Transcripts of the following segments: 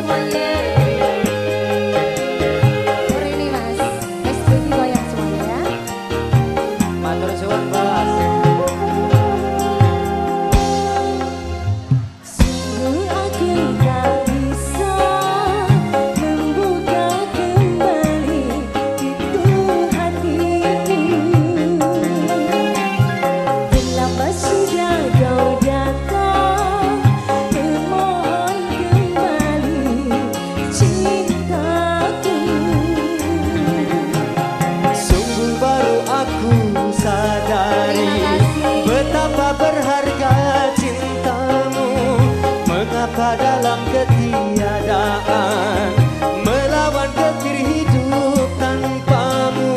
Dalam ketiadaan melawan getir hidup tanpamu.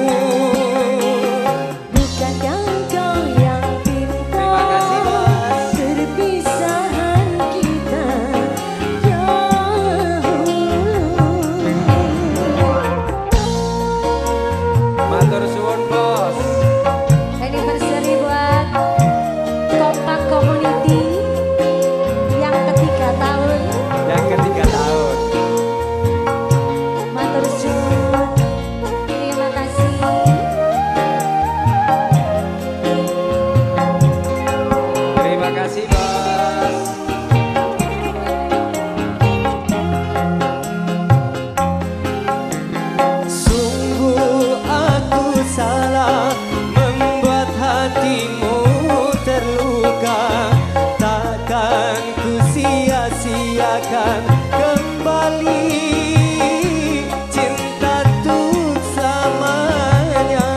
Bukankah kau yang pinta perpisahan kita Matur suwun bos. Anniversary buat Kompak Community yang ketiga tahun. Matur suwun. Terima kasih. Terima kasih bos. Sungguh aku salah membuat hatimu terluka. Takkan ku sia-siakan kembali cinta tuh selamanya.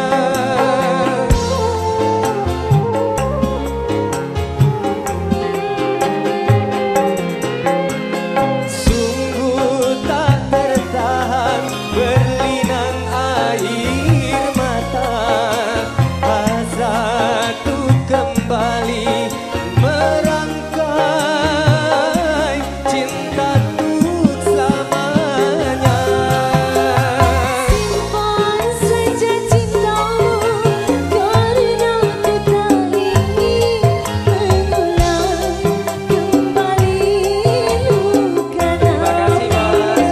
Sungguh tak tertahan berlinang air mata. Hasratku kembali merangkai cinta tuh selamanya. Simpan saja cintamu karena ku tak ingin mengulang kembali luka lama.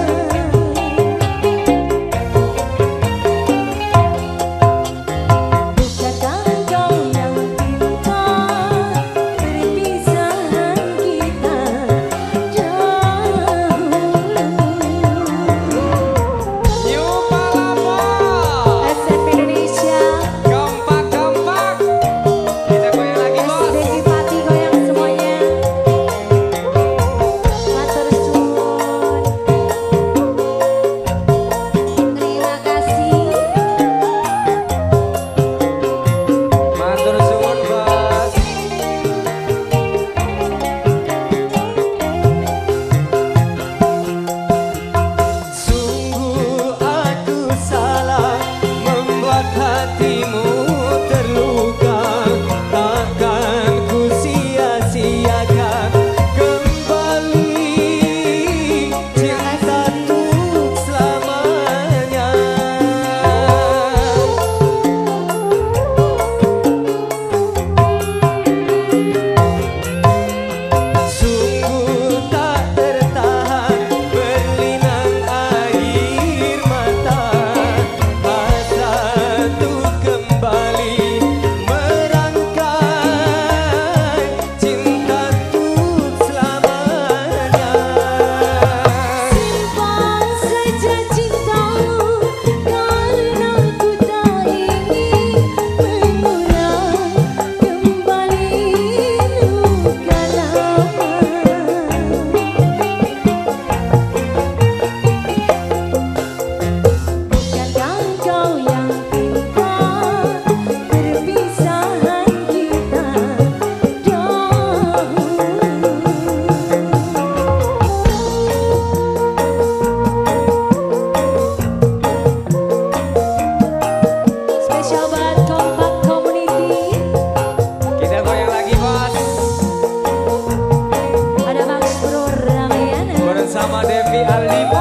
Bukankah kau yang pinta perpisahan kita dahulu. New Palapa SF Indonesia, kompak-kompak. Kita goyang lagi bos. Dedi Pati goyang semuanya. Matur suwun. Terima kasih. Matur suwun bos. Sungguh aku salah membuat hatimu terluka. Takkan ku sia-siakan kembali cinta tuh selamanya. Sungguh tak tertahan berlinang air mata. Hasratku kembali merangkai cinta tuh selamanya. Simpan saja cintamu karena ku tak ingin mengulang kembali luka lama. Bukankah kau yang pinta perpisahan kita dahulu. Spesial buat Kompak Community. Kita goyang lagi bos. Ada Max Bro Ramayana. Bersama Devi Aldi.